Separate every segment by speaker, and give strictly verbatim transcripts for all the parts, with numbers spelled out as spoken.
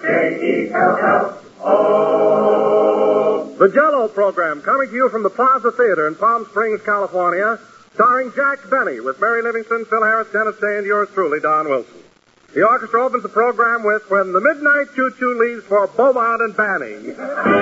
Speaker 1: J E L L O.
Speaker 2: The Jell-O program, coming to you from the Plaza Theater in Palm Springs, California, starring Jack Benny with Mary Livingston, Phil Harris, Dennis Day, and yours truly, Don Wilson. The orchestra opens the program with When the Midnight Choo-Choo Leaves for Beaumont and Banning.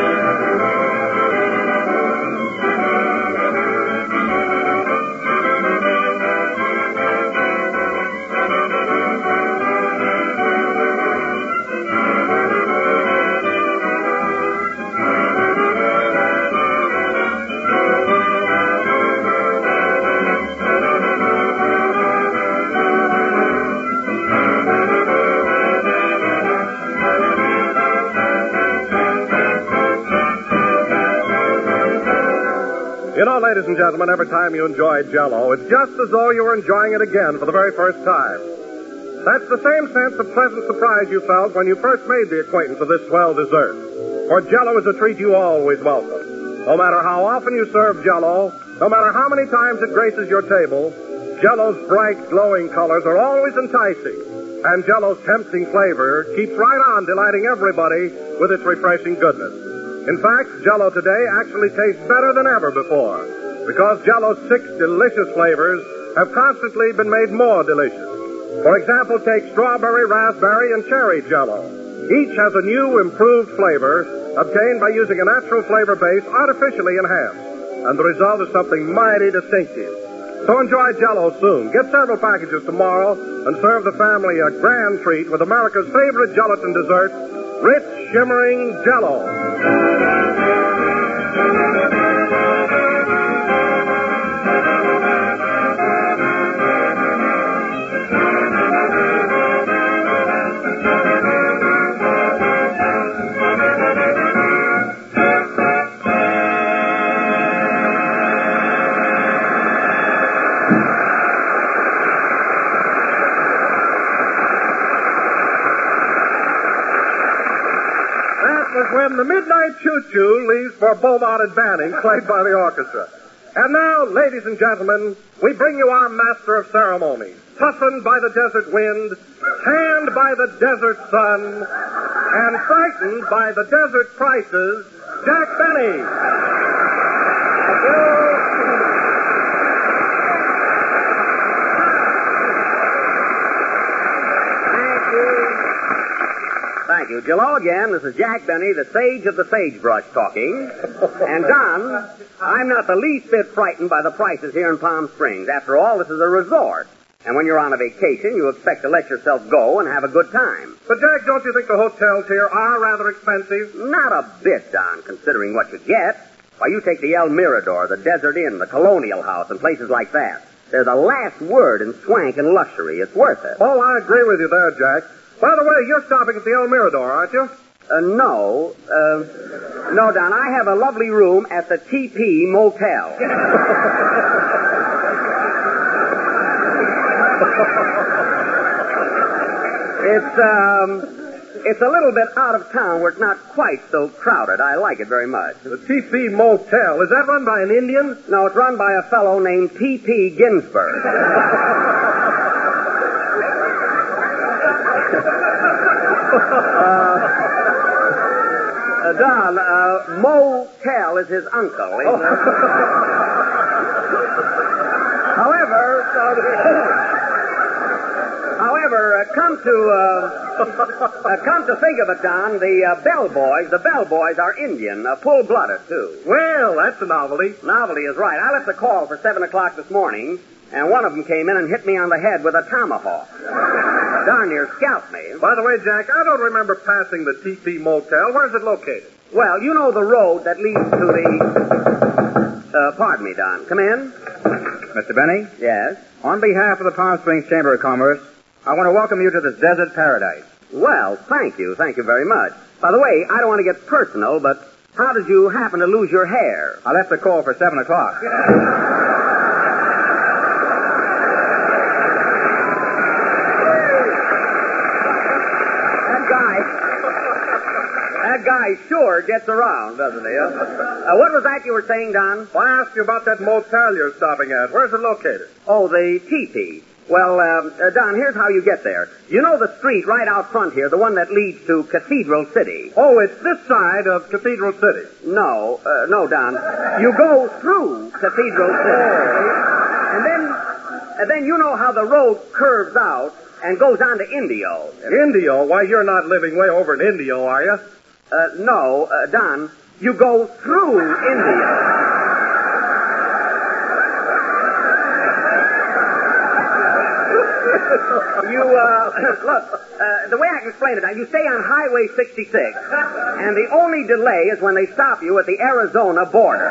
Speaker 2: You know, ladies and gentlemen, every time you enjoy Jell-O, it's just as though you were enjoying it again for the very first time. That's the same sense of pleasant surprise you felt when you first made the acquaintance of this swell dessert. For Jell-O is a treat you always welcome. No matter how often you serve Jell-O, no matter how many times it graces your table, Jell-O's bright, glowing colors are always enticing. And Jell-O's tempting flavor keeps right on delighting everybody with its refreshing goodness. In fact, Jell-O today actually tastes better than ever before, because Jell-O's six delicious flavors have constantly been made more delicious. For example, take strawberry, raspberry, and cherry Jell-O. Each has a new, improved flavor obtained by using a natural flavor base artificially enhanced, and the result is something mighty distinctive. So enjoy Jell-O soon. Get several packages tomorrow and serve the family a grand treat with America's favorite gelatin dessert, rich, shimmering Jell-O. When the Midnight Choo-Choo leaves for Beaumont and Banning, played by the orchestra. And now, ladies and gentlemen, we bring you our master of ceremonies, toughened by the desert wind, tanned by the desert sun, and frightened by the desert prices, Jack Benny.
Speaker 3: Thank you. Jell-O again. This is Jack Benny, the sage of the sagebrush, talking. And, Don, I'm not the least bit frightened by the prices here in Palm Springs. After all, this is a resort. And when you're on a vacation, you expect to let yourself go and have a good time.
Speaker 2: But, Jack, don't you think the hotels here are rather expensive?
Speaker 3: Not a bit, Don, considering what you get. Why, you take the El Mirador, the Desert Inn, the Colonial House, and places like that. They're the last word in swank and luxury. It's worth it.
Speaker 2: Oh, I agree with you there, Jack. By the way, you're stopping at the El Mirador, aren't you?
Speaker 3: Uh, no. Uh, no, Don, I have a lovely room at the T P Motel. It's, um, it's a little bit out of town where it's not quite so crowded. I like it very much.
Speaker 2: The T P Motel, is that run by an Indian?
Speaker 3: No, it's run by a fellow named T P Ginsburg. Uh, uh, Don, uh, Motel is his uncle. Oh. however, uh, however, uh, come to uh, uh, come to think of it, Don, the uh, bellboys, the bellboys are Indian, uh, full-blooded too.
Speaker 2: Well, that's a novelty.
Speaker 3: Novelty is right. I left a call for seven o'clock this morning, and one of them came in and hit me on the head with a tomahawk. Darn near scalped me.
Speaker 2: By the way, Jack, I don't remember passing the T P Motel. Where's it located?
Speaker 3: Well, you know the road that leads to the... Uh, pardon me, Don. Come in.
Speaker 4: Mister Benny?
Speaker 3: Yes?
Speaker 4: On behalf of the Palm Springs Chamber of Commerce, I want to welcome you to this desert paradise.
Speaker 3: Well, thank you. Thank you very much. By the way, I don't want to get personal, but how did you happen to lose your hair?
Speaker 4: I left the call for seven o'clock.
Speaker 3: That guy sure gets around, doesn't he? Uh, what was that you were saying, Don?
Speaker 2: Well, I asked you about that motel you're stopping at. Where's it located?
Speaker 3: Oh, the teepee. Well, um, uh, Don, here's how you get there. You know the street right out front here, the one that leads to Cathedral City?
Speaker 2: Oh, it's this side of Cathedral City.
Speaker 3: No, uh, no, Don. You go through Cathedral City. And then, and then you know how the road curves out and goes on to Indio.
Speaker 2: Indio? Why, you're not living way over in Indio, are you?
Speaker 3: Uh, no, uh, Don, you go through Indio. You, uh, look, uh, the way I can explain it now, you stay on Highway sixty-six, and the only delay is when they stop you at the Arizona border.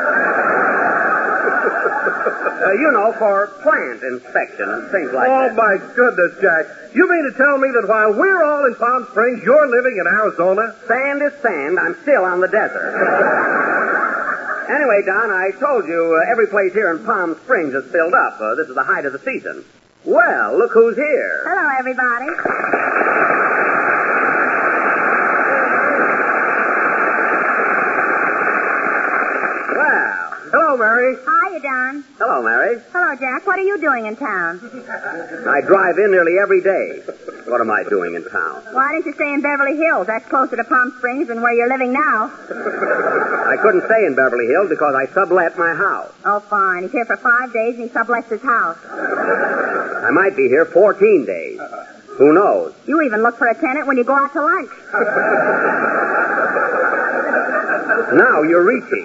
Speaker 3: uh, you know, for plant inspection and things like
Speaker 2: oh,
Speaker 3: that.
Speaker 2: my goodness, Jack. You mean to tell me that while we're all in Palm Springs, you're living in Arizona?
Speaker 3: Sand is sand. I'm still on the desert. Anyway, Don, I told you uh, every place here in Palm Springs is filled up. Uh, this is the height of the season. Well, look who's here.
Speaker 1: Hello, everybody.
Speaker 3: Well.
Speaker 2: Hello, Mary.
Speaker 1: Hiya, Don.
Speaker 3: Hello, Mary.
Speaker 1: Hello, Jack. What are you doing in town?
Speaker 3: I drive in nearly every day. What am I doing in town?
Speaker 1: Why didn't you stay in Beverly Hills? That's closer to Palm Springs than where you're living now.
Speaker 3: I couldn't stay in Beverly Hills because I sublet my house.
Speaker 1: Oh, fine. He's here for five days and he sublets his house.
Speaker 3: I might be here fourteen days. Who knows?
Speaker 1: You even look for a tenant when you go out to lunch.
Speaker 3: Now you're reaching.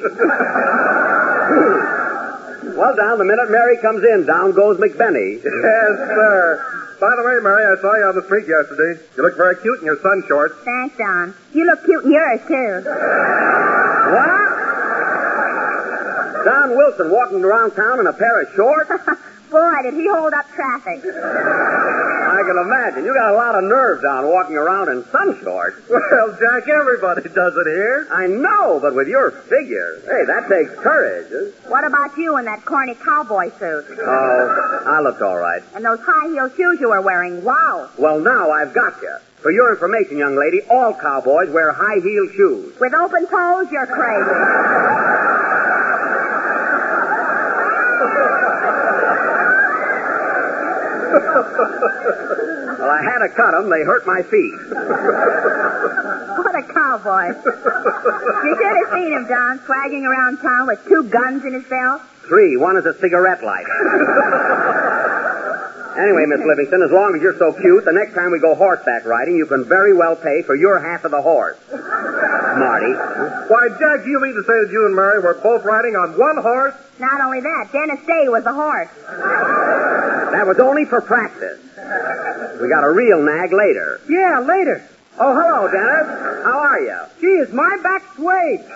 Speaker 3: Well, Don, the minute Mary comes in, down goes McBenny.
Speaker 2: Yes, sir. By the way, Mary, I saw you on the street yesterday. You look very cute in your sun shorts.
Speaker 1: Thanks, Don. You look cute in yours, too.
Speaker 3: What? Don Wilson walking around town in a pair of shorts?
Speaker 1: Boy, did he hold up traffic.
Speaker 3: I can imagine. You got a lot of nerve, Don, walking around in sun shorts.
Speaker 2: Well, Jack, everybody does it here.
Speaker 3: I know, but with your figure, hey, that takes courage. Huh?
Speaker 1: What about you in that corny cowboy suit?
Speaker 3: Oh, I looked all right.
Speaker 1: And those high-heel shoes you were wearing. Wow.
Speaker 3: Well, now I've got you. For your information, young lady, all cowboys wear high-heel shoes.
Speaker 1: With open toes, you're crazy.
Speaker 3: Well, I had to cut them. They hurt my feet.
Speaker 1: What a cowboy. You should have seen him, Don, swagging around town with two guns in his belt.
Speaker 3: Three. One is a cigarette lighter. Anyway, Miss Livingston, as long as you're so cute, the next time we go horseback riding, you can very well pay for your half of the horse. Marty.
Speaker 2: Why, Jack, do you mean to say that you and Mary were both riding on one horse?
Speaker 1: Not only that, Dennis Day was the horse.
Speaker 3: That was only for practice. We got a real nag later.
Speaker 5: Yeah, later.
Speaker 3: Oh, hello, Dennis. How are you?
Speaker 5: Gee, is my back swayed?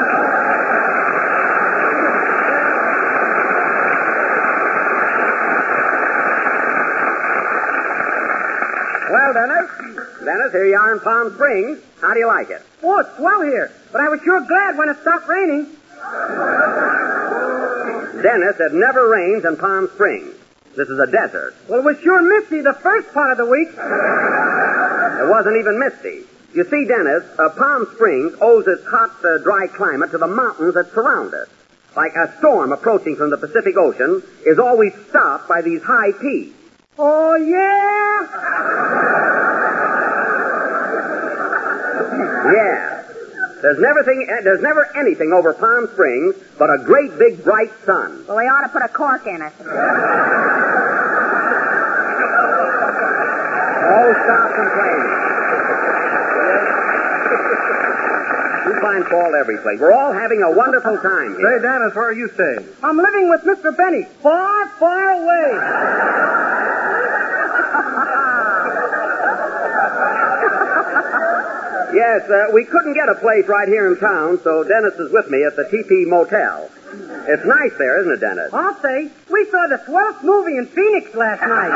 Speaker 3: Well, Dennis. Dennis, here you are in Palm Springs. How do you like it?
Speaker 5: Oh, it's swell here. But I was sure glad when it stopped raining.
Speaker 3: Dennis, it never rains in Palm Springs. This is a desert.
Speaker 5: Well, it was sure misty the first part of the week.
Speaker 3: It wasn't even misty. You see, Dennis, uh, Palm Springs owes its hot, uh, dry climate to the mountains that surround it. Like a storm approaching from the Pacific Ocean is always stopped by these high peaks.
Speaker 5: Oh, yeah?
Speaker 3: Yeah. There's never, thing, uh, there's never anything over Palm Springs but a great big bright sun.
Speaker 1: Well, they ought to put a cork in it.
Speaker 3: Oh, stop complaining. You find fault every place. We're all having a wonderful time here.
Speaker 2: Say, Dennis, where are you staying?
Speaker 5: I'm living with Mister Benny, far, far away.
Speaker 3: Yes, uh, we couldn't get a place right here in town, so Dennis is with me at the T P Motel. It's nice there, isn't it, Dennis?
Speaker 5: I'll say, we saw the swellest movie in Phoenix last night.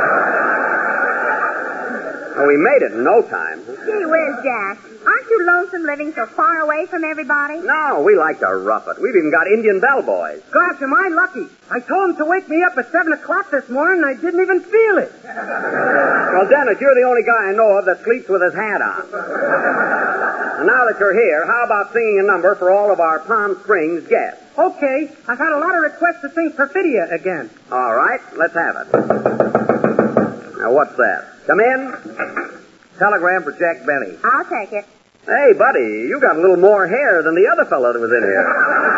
Speaker 3: Oh, we made it in no time.
Speaker 1: Gee whiz, Jack. Aren't you lonesome living so far away from everybody?
Speaker 3: No, we like to rough it. We've even got Indian bellboys.
Speaker 5: Gosh, am I lucky. I told him to wake me up at seven o'clock this morning, and I didn't even feel it.
Speaker 3: Well, Dennis, you're the only guy I know of that sleeps with his hat on. And now that you're here, how about singing a number for all of our Palm Springs guests?
Speaker 5: Okay, I've had a lot of requests to sing Perfidia again.
Speaker 3: All right, let's have it. Now, what's that? Come in. Telegram for Jack Benny.
Speaker 1: I'll take it.
Speaker 3: Hey, buddy, you got a little more hair than the other fellow that was in here.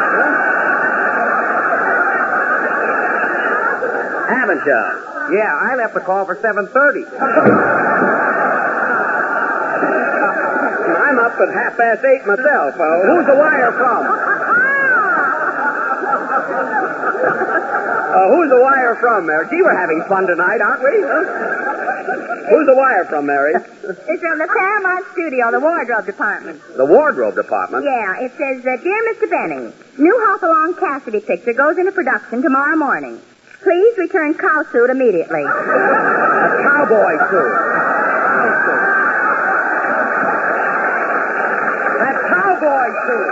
Speaker 3: Haven't you?
Speaker 5: Yeah, I left the call for seven thirty.
Speaker 3: I'm up at half past eight myself. Uh, who's the wire from? Uh, who's the wire from, Mary? Gee, we're having fun tonight, aren't we? Huh? Who's the wire from, Mary?
Speaker 1: It's from the Paramount Studio, the wardrobe department.
Speaker 3: The wardrobe department?
Speaker 1: Yeah, it says, uh, Dear Mister Benny, new Hopalong Cassidy picture goes into production tomorrow morning. Please return cow suit immediately.
Speaker 3: A cowboy suit. That cowboy suit.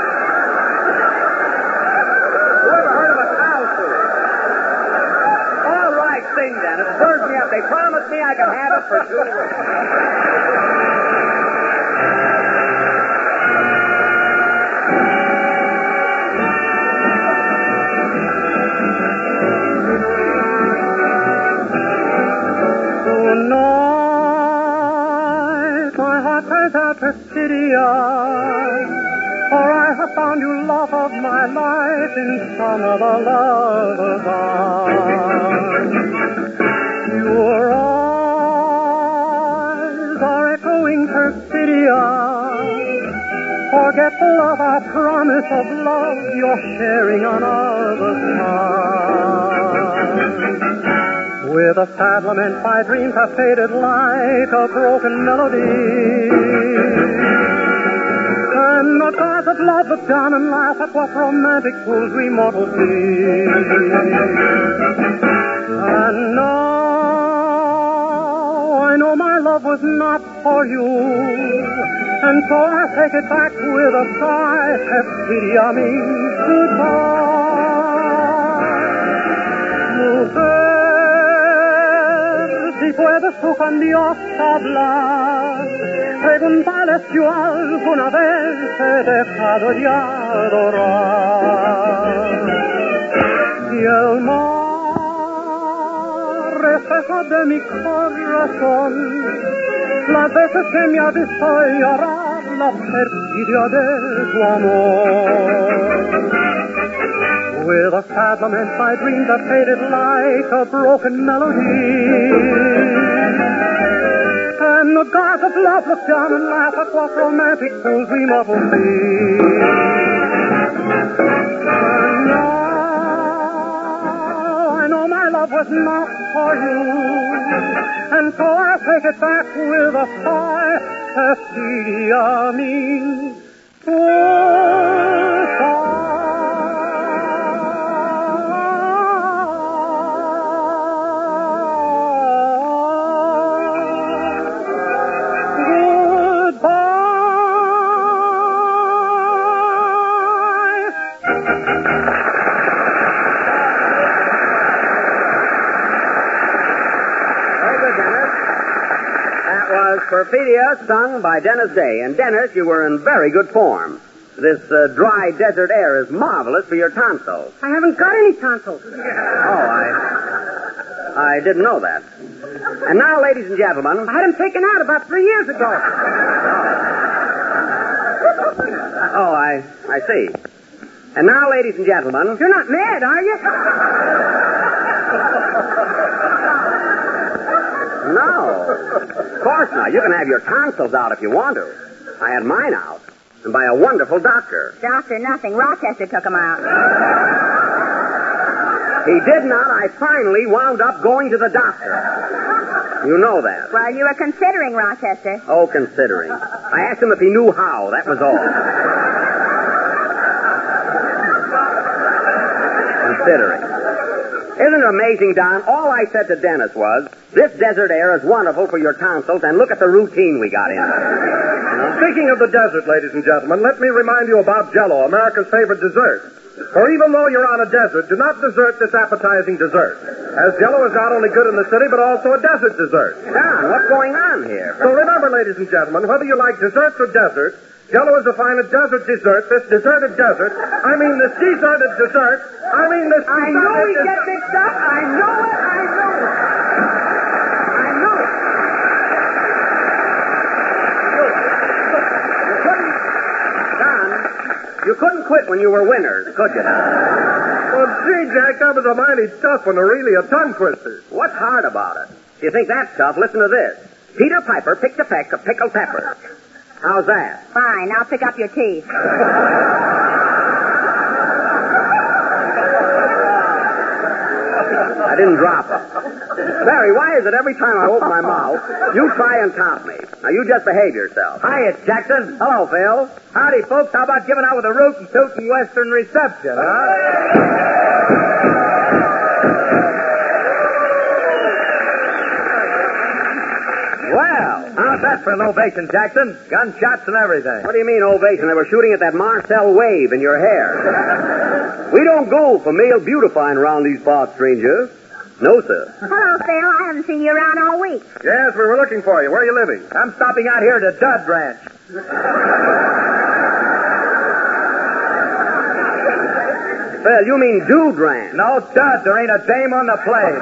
Speaker 3: Whoever heard of a cow suit? All right, sing, Dennis. Bird me up. They promised me I could have it for two weeks.
Speaker 5: Tonight, my heart cries out perfidious, for I have found you love of my life in some other lover's arms. Your eyes are echoing perfidious, forgetful of our promise of love you're sharing on others' arms. With a sad lament, my dreams have faded like a broken melody. And the gods of love look down and laugh at what romantic fools we mortals be. And now I know my love was not for you, and so I take it back with a sigh. Have pity on me, goodbye. Si puedes tú con Dios hablar, pregúntale si yo alguna vez he dejado ya adorar. Y el mar, espejo de mi corazón, las veces que me ha visto llorar la perfidia de tu amor. With a sad lament, my dreams have faded like a broken melody. And the gods of love look down and laugh at what romantic fools we mortals be. And now I know my love was not for you, and so I take it back with a sigh. Perfidia mi, goodbye.
Speaker 3: Perfidia, sung by Dennis Day. And Dennis, you were in very good form. This uh, dry desert air is marvelous for your tonsils.
Speaker 5: I haven't got any tonsils.
Speaker 3: Oh, I... I didn't know that. And now, ladies and gentlemen...
Speaker 5: I had them taken out about three years ago.
Speaker 3: Oh, I... I see. And now, ladies and gentlemen...
Speaker 5: You're not mad, are you?
Speaker 3: No. Of course not. You can have your tonsils out if you want to. I had mine out. And by a wonderful doctor.
Speaker 1: Doctor nothing. Rochester took him out.
Speaker 3: He did not. I finally wound up going to the doctor. You know that.
Speaker 1: Well, you were considering Rochester.
Speaker 3: Oh, considering. I asked him if he knew how. That was all. Considering. Isn't it amazing, Don? All I said to Dennis was, this desert air is wonderful for your tonsils, and look at the routine we got in.
Speaker 2: Speaking of the desert, ladies and gentlemen, let me remind you about Jell-O, America's favorite dessert. For even though you're on a desert, do not desert this appetizing dessert, as Jell-O is not only good in the city, but also a desert dessert.
Speaker 3: Don, what's going on here?
Speaker 2: So remember, ladies and gentlemen, whether you like desserts or desert, Jell-O is a fine desert dessert, this deserted desert. I mean this deserted dessert. I mean this
Speaker 5: I know we get mixed up. I know it. I know it. I know it.
Speaker 3: You couldn't quit when you were winners, could you?
Speaker 2: Well, gee, Jack, that was a mighty tough one, or really a tongue twister.
Speaker 3: What's hard about it? If you think that's tough, listen to this. Peter Piper picked a peck of pickled peppers. How's that?
Speaker 1: Fine, I'll pick up your teeth.
Speaker 3: I didn't drop them. Barry, why is it every time I open my mouth, you try and top me? Now, you just behave yourself.
Speaker 4: Hi, it's Jackson.
Speaker 3: Hello, Phil.
Speaker 4: Howdy, folks. How about giving out with a root and toot and western reception, huh? Well, how's that for an ovation, Jackson? Gunshots and everything.
Speaker 3: What do you mean, ovation? They were shooting at that Marcel wave in your hair. We don't go for male beautifying around these parts, stranger. No, sir.
Speaker 1: Hello, Phil. I haven't seen you around all week.
Speaker 2: Yes, we were looking for you. Where are you living?
Speaker 4: I'm stopping out here at the Dud Ranch.
Speaker 3: Phil, you mean Dude Ranch.
Speaker 4: No, Dud. There ain't a dame on the plane.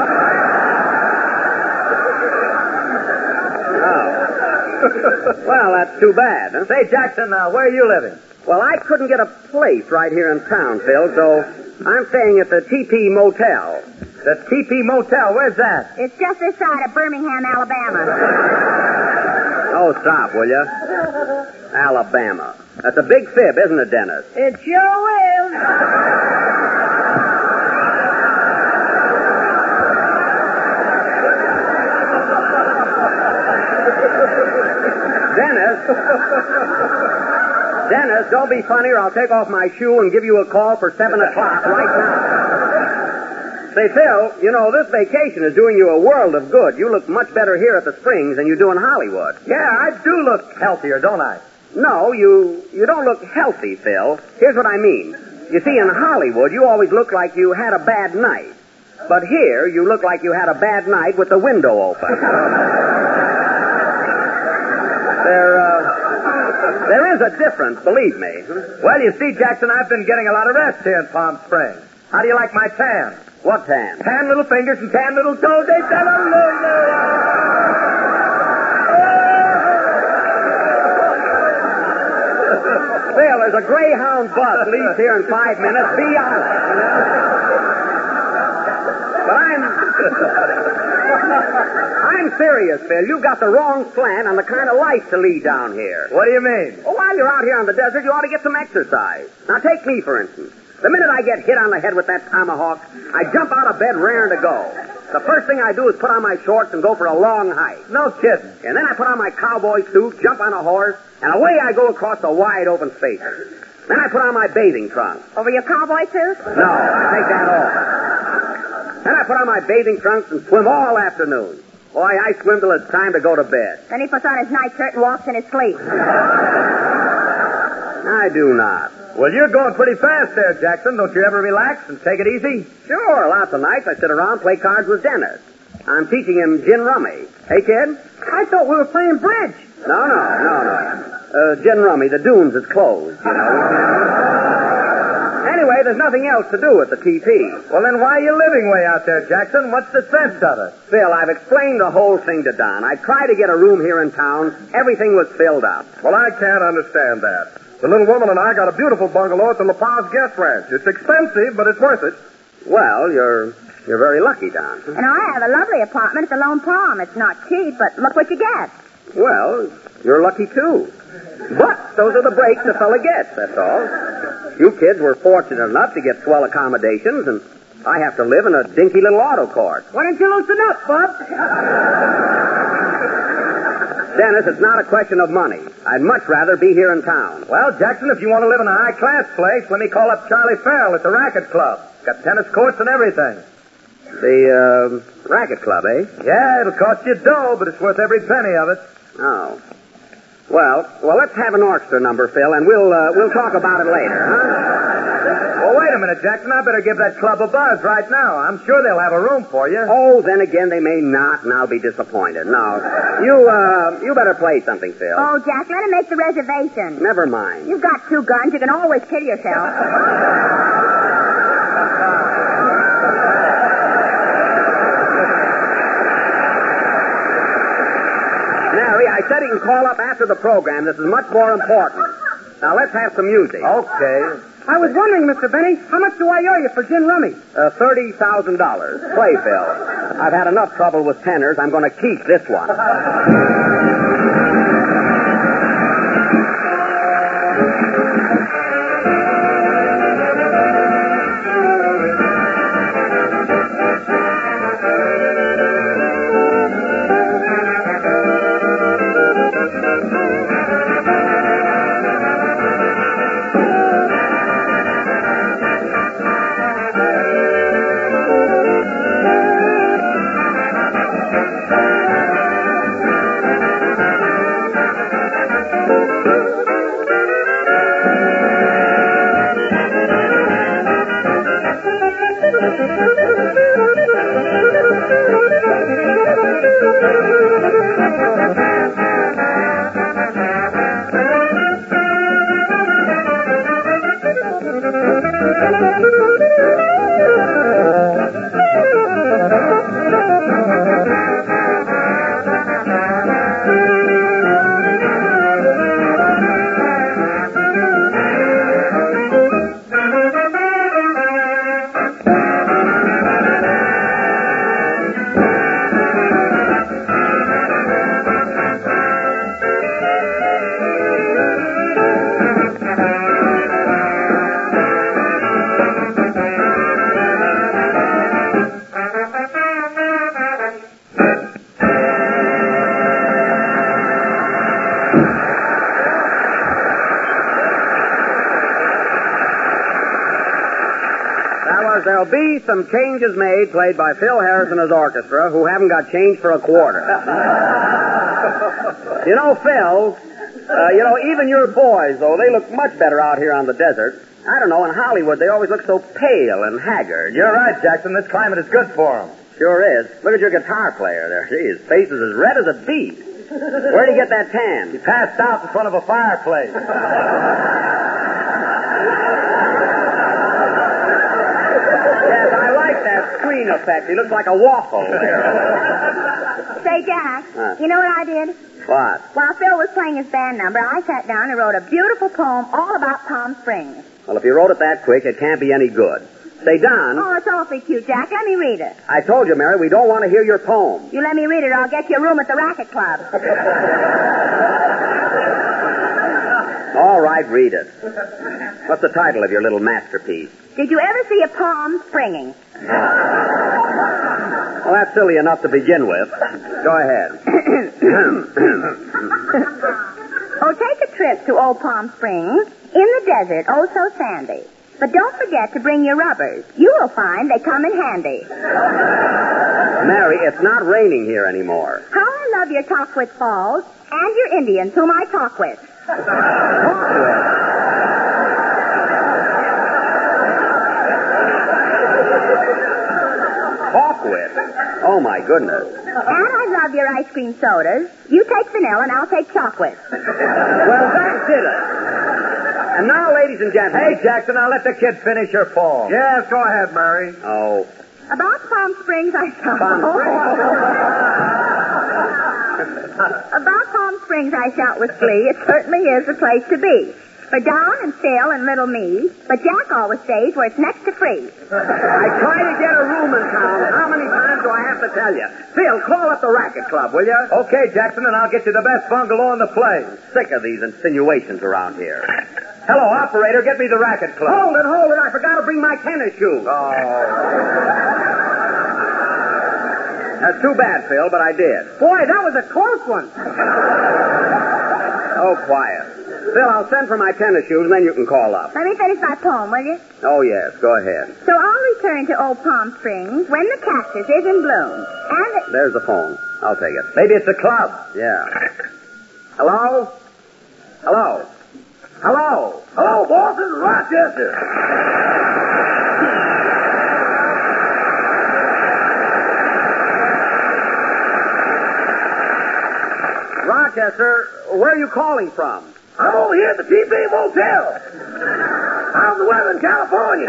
Speaker 3: Well, that's too bad. Huh?
Speaker 4: Say, Jackson, uh, where are you living?
Speaker 3: Well, I couldn't get a place right here in town, Phil, so I'm staying at the T P Motel.
Speaker 4: The T P Motel. Where's that?
Speaker 1: It's just this side of Birmingham, Alabama.
Speaker 3: Oh, stop, will you? Alabama. That's a big fib, isn't it, Dennis?
Speaker 1: It sure will.
Speaker 3: Dennis. Dennis, don't be funny or I'll take off my shoe and give you a call for seven o'clock right now. Say, Phil, you know, this vacation is doing you a world of good. You look much better here at the Springs than you do in Hollywood.
Speaker 4: Yeah, I do look healthier, don't I?
Speaker 3: No, you you don't look healthy, Phil. Here's what I mean. You see, in Hollywood, you always look like you had a bad night. But here, you look like you had a bad night with the window open. There, uh, there is a difference, believe me.
Speaker 4: Well, you see, Jackson, I've been getting a lot of rest here in Palm Springs. How do you like my tan?
Speaker 3: What tan?
Speaker 4: Tan little fingers and tan little toes. They tell them,
Speaker 3: Phil, there's a Greyhound bus leaves here in five minutes. Be on it. But I'm... I'm serious, Phil. You've got the wrong slant on the kind of life to lead down here.
Speaker 4: What do you mean?
Speaker 3: Well, while you're out here on the desert, you ought to get some exercise. Now, take me, for instance. The minute I get hit on the head with that tomahawk, I jump out of bed raring to go. The first thing I do is put on my shorts and go for a long hike.
Speaker 4: No kidding.
Speaker 3: And then I put on my cowboy suit, jump on a horse, and away I go across the wide open spaces. Then I put on my bathing trunks.
Speaker 1: Over your cowboy suit?
Speaker 3: No, I take that off. Then I put on my bathing trunks and swim all afternoon. Boy, I swim till it's time to go to bed.
Speaker 1: Then he puts on his nightshirt and walks in his sleep.
Speaker 3: I do not.
Speaker 4: Well, you're going pretty fast there, Jackson. Don't you ever relax and take it easy?
Speaker 3: Sure, lots of nights I sit around and play cards with Dennis. I'm teaching him gin rummy. Hey, kid?
Speaker 1: I thought we were playing bridge.
Speaker 3: No, no, no, no. Uh, gin rummy, the dunes is closed, you know. Anyway, there's nothing else to do at the T P.
Speaker 4: Well, then why are you living way out there, Jackson? What's the sense of it?
Speaker 3: Phil, I've explained the whole thing to Don. I tried to get a room here in town. Everything was filled up.
Speaker 2: Well, I can't understand that. The little woman and I got a beautiful bungalow at the La Paz Guest Ranch. It's expensive, but it's worth it.
Speaker 3: Well, you're you're very lucky, Don.
Speaker 1: And I have a lovely apartment at the Lone Palm. It's not cheap, but look what you get.
Speaker 3: Well, you're lucky, too. But those are the breaks a fella gets, that's all. You kids were fortunate enough to get swell accommodations, and I have to live in a dinky little auto court.
Speaker 1: Why don't you loosen up, Bub?
Speaker 3: Dennis, it's not a question of money. I'd much rather be here in town.
Speaker 4: Well, Jackson, if you want to live in a high-class place, let me call up Charlie Farrell at the Racket Club. Got tennis courts and everything.
Speaker 3: The, uh, Racket Club, eh?
Speaker 4: Yeah, it'll cost you dough, but it's worth every penny of it.
Speaker 3: Oh. Well, well, let's have an orchestra number, Phil, and we'll, uh, we'll talk about it later, huh?
Speaker 4: Well, wait a minute, Jackson. I better give that club a buzz right now. I'm sure they'll have a room for you.
Speaker 3: Oh, then again, they may not, and I'll be disappointed. No. You, uh, you better play something, Phil.
Speaker 1: Oh, Jack, let him make the reservation.
Speaker 3: Never mind.
Speaker 1: You've got two guns. You can always kill yourself.
Speaker 3: Mary, I said he can call up after the program. This is much more important. Now, let's have some music.
Speaker 4: Okay.
Speaker 5: I was wondering, Mister Benny, how much do I owe you for gin rummy?
Speaker 3: Uh, thirty thousand dollars. Play, Phil. I've had enough trouble with tenors. I'm going to keep this one. There'll be some changes made, played by Phil Harris and his orchestra, who haven't got change for a quarter. You know, Phil, uh, you know, even your boys, though, they look much better out here on the desert. I don't know, in Hollywood, they always look so pale and haggard.
Speaker 4: You're right, Jackson. This climate is good for them.
Speaker 3: Sure is. Look at your guitar player there. Gee, his face is as red as a beet. Where'd he get that tan?
Speaker 4: He passed out in front of a fireplace.
Speaker 3: Screen effect. He looks like a waffle there.
Speaker 1: Say, Jack,
Speaker 3: Huh?
Speaker 1: you know what I did?
Speaker 3: What?
Speaker 1: While Phil was playing his band number, I sat down and wrote a beautiful poem all about Palm Springs.
Speaker 3: Well, if you wrote it that quick, it can't be any good. Say, Don.
Speaker 1: Oh, it's awfully cute, Jack. Let me read it.
Speaker 3: I told you, Mary, we don't want to hear your poem.
Speaker 1: You let me read it, or I'll get you a room at the Racket Club.
Speaker 3: All right, read it. What's the title of your little masterpiece?
Speaker 1: Did you ever see a palm springing?
Speaker 3: Well, that's silly enough to begin with. Go ahead.
Speaker 1: Oh, take a trip to Old Palm Springs. In the desert, oh so sandy. But don't forget to bring your rubbers. You will find they come in handy.
Speaker 3: Mary, it's not raining here anymore.
Speaker 1: How I love your Talkwith Falls and your Indians whom I talk with.
Speaker 3: Talk with? Talk with? Oh, my goodness.
Speaker 1: And I love your ice cream sodas. You take vanilla and I'll take chocolate.
Speaker 3: Well, that did it. And now, ladies and gentlemen.
Speaker 4: Hey, Jackson, I'll let the kid finish her poem.
Speaker 2: Yes, go ahead, Mary.
Speaker 3: Oh.
Speaker 1: About Palm Springs, I shout.
Speaker 3: Palm Springs.
Speaker 1: About Palm Springs, I shout with glee. It certainly is the place to be. For Don and Phil and little me, but Jack always stays where it's next to free.
Speaker 3: I try to get a room in town. How many times do I have to tell you? Phil, call up the Racket Club, will you?
Speaker 4: Okay, Jackson, and I'll get you the best bungalow in the place.
Speaker 3: Sick of these insinuations around here.
Speaker 4: Hello, operator, get me the Racket Club.
Speaker 3: Hold it, hold it. I forgot to bring my tennis shoes.
Speaker 4: Oh.
Speaker 3: That's too bad, Phil, but I did.
Speaker 5: Boy, that was a close one.
Speaker 3: Oh, quiet. Phil, I'll send for my tennis shoes, and then you can call up.
Speaker 1: Let me finish my poem, will you?
Speaker 3: Oh, yes, go ahead.
Speaker 1: So I'll return to Old Palm Springs when the cactus is in bloom. And the...
Speaker 3: There's the phone. I'll take it.
Speaker 4: Maybe it's the club.
Speaker 3: Yeah. Hello? Hello? Hello?
Speaker 4: Hello, boss, this is Rochester.
Speaker 3: Rochester, where are you calling from?
Speaker 4: I'm over here at the T P Motel. How's the weather in California?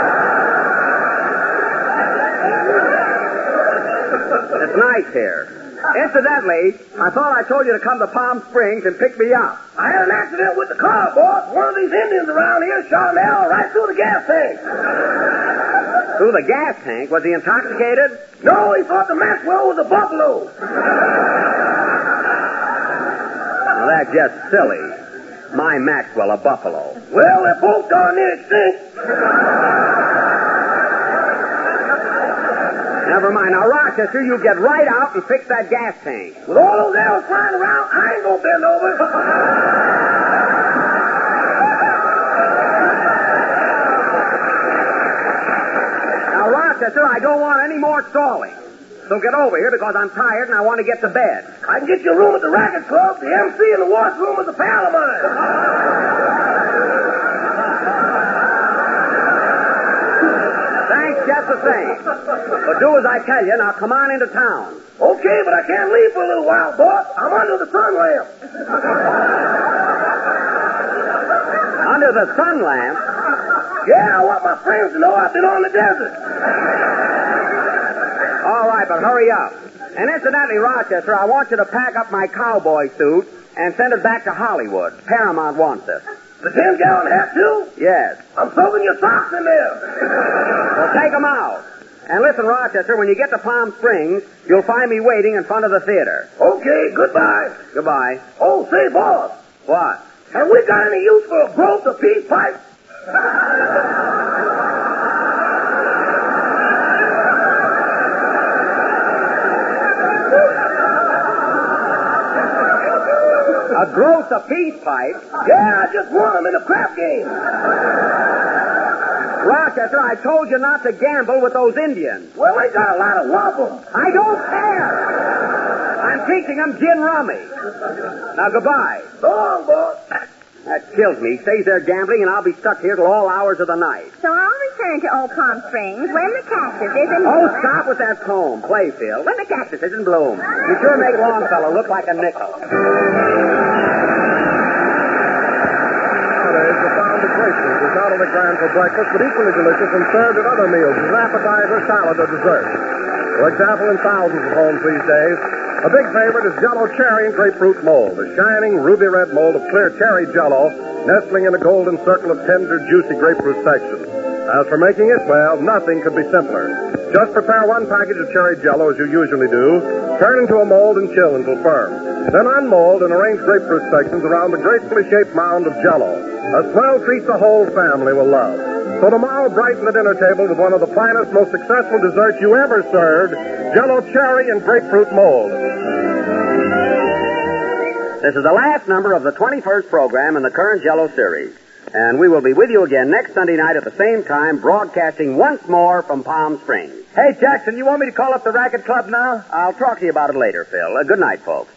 Speaker 3: It's nice here. Incidentally, I thought I told you to come to Palm Springs and pick me up.
Speaker 4: I had an accident with the car, boss. One of these Indians around here shot an arrow right through the gas tank.
Speaker 3: Through the gas tank? Was he intoxicated?
Speaker 4: No, he thought the Maxwell was a buffalo.
Speaker 3: Well, that's just silly. My Maxwell, a buffalo.
Speaker 4: Well, they're both darn near extinct.
Speaker 3: Never mind. Now, Rochester, you get right out and fix that gas tank.
Speaker 4: With all those arrows flying around, I ain't gonna bend over.
Speaker 3: Now, Rochester, I don't want any more stalling. So get over here because I'm tired and I want to get to bed.
Speaker 4: I can get you a room at the Racket Club. The M C in the washroom is a pal of mine.
Speaker 3: Thanks just the same. But do as I tell you. Now come on into town.
Speaker 4: Okay, but I can't leave for a little while, boss. I'm under the sun lamp.
Speaker 3: Under the sun lamp?
Speaker 4: Yeah, I want my friends to know I've been on the desert.
Speaker 3: All right, but hurry up. And incidentally, Rochester, I want you to pack up my cowboy suit and send it back to Hollywood. Paramount wants it.
Speaker 4: The ten-gallon hat, too?
Speaker 3: Yes.
Speaker 4: I'm soaking your socks in there.
Speaker 3: Well, take them out. And listen, Rochester, when you get to Palm Springs, you'll find me waiting in front of the theater.
Speaker 4: Okay, goodbye.
Speaker 3: Goodbye.
Speaker 4: Oh, say, boss.
Speaker 3: What?
Speaker 4: Have we got any use for a broke a peace pipe?
Speaker 3: A gross a peace pipe?
Speaker 4: Yeah, I just won them in a crap game.
Speaker 3: Rochester, I told you not to gamble with those Indians.
Speaker 4: Well, they got a lot of wampum.
Speaker 3: I don't care. I'm teaching them gin rummy. Now, goodbye.
Speaker 4: So long, boss.
Speaker 3: That kills me. He stays there gambling, and I'll be stuck here till all hours of the night.
Speaker 1: So I'll return to Old Palm Springs when the cactus is in
Speaker 3: Oh,
Speaker 1: bloom.
Speaker 3: stop with that poem, play, Phil. When the cactus is in bloom. You sure make Longfellow look like a nickel.
Speaker 2: Nowadays, the pound of grapefruit is not only grand for breakfast, but equally delicious and served at other meals as appetizer, salad, or dessert. For example, in thousands of homes these days, a big favorite is Jell-O Cherry and Grapefruit Mold, a shining ruby-red mold of clear cherry Jell-O, nestling in a golden circle of tender, juicy grapefruit section. As for making it, well, nothing could be simpler. Just prepare one package of cherry Jell-O as you usually do, turn into a mold and chill until firm. Then unmold and arrange grapefruit sections around the gracefully shaped mound of Jell-O. A swell treat the whole family will love. So tomorrow, brighten the dinner table with one of the finest, most successful desserts you ever served, Jell-O Cherry and Grapefruit Mold.
Speaker 3: This is the last number of the twenty-first program in the current Jell-O series. And we will be with you again next Sunday night at the same time, broadcasting once more from Palm Springs.
Speaker 4: Hey, Jackson, you want me to call up the Racket Club now?
Speaker 3: I'll talk to you about it later, Phil. Uh, good night, folks.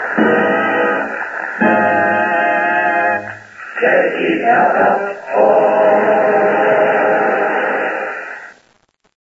Speaker 6: J E L L O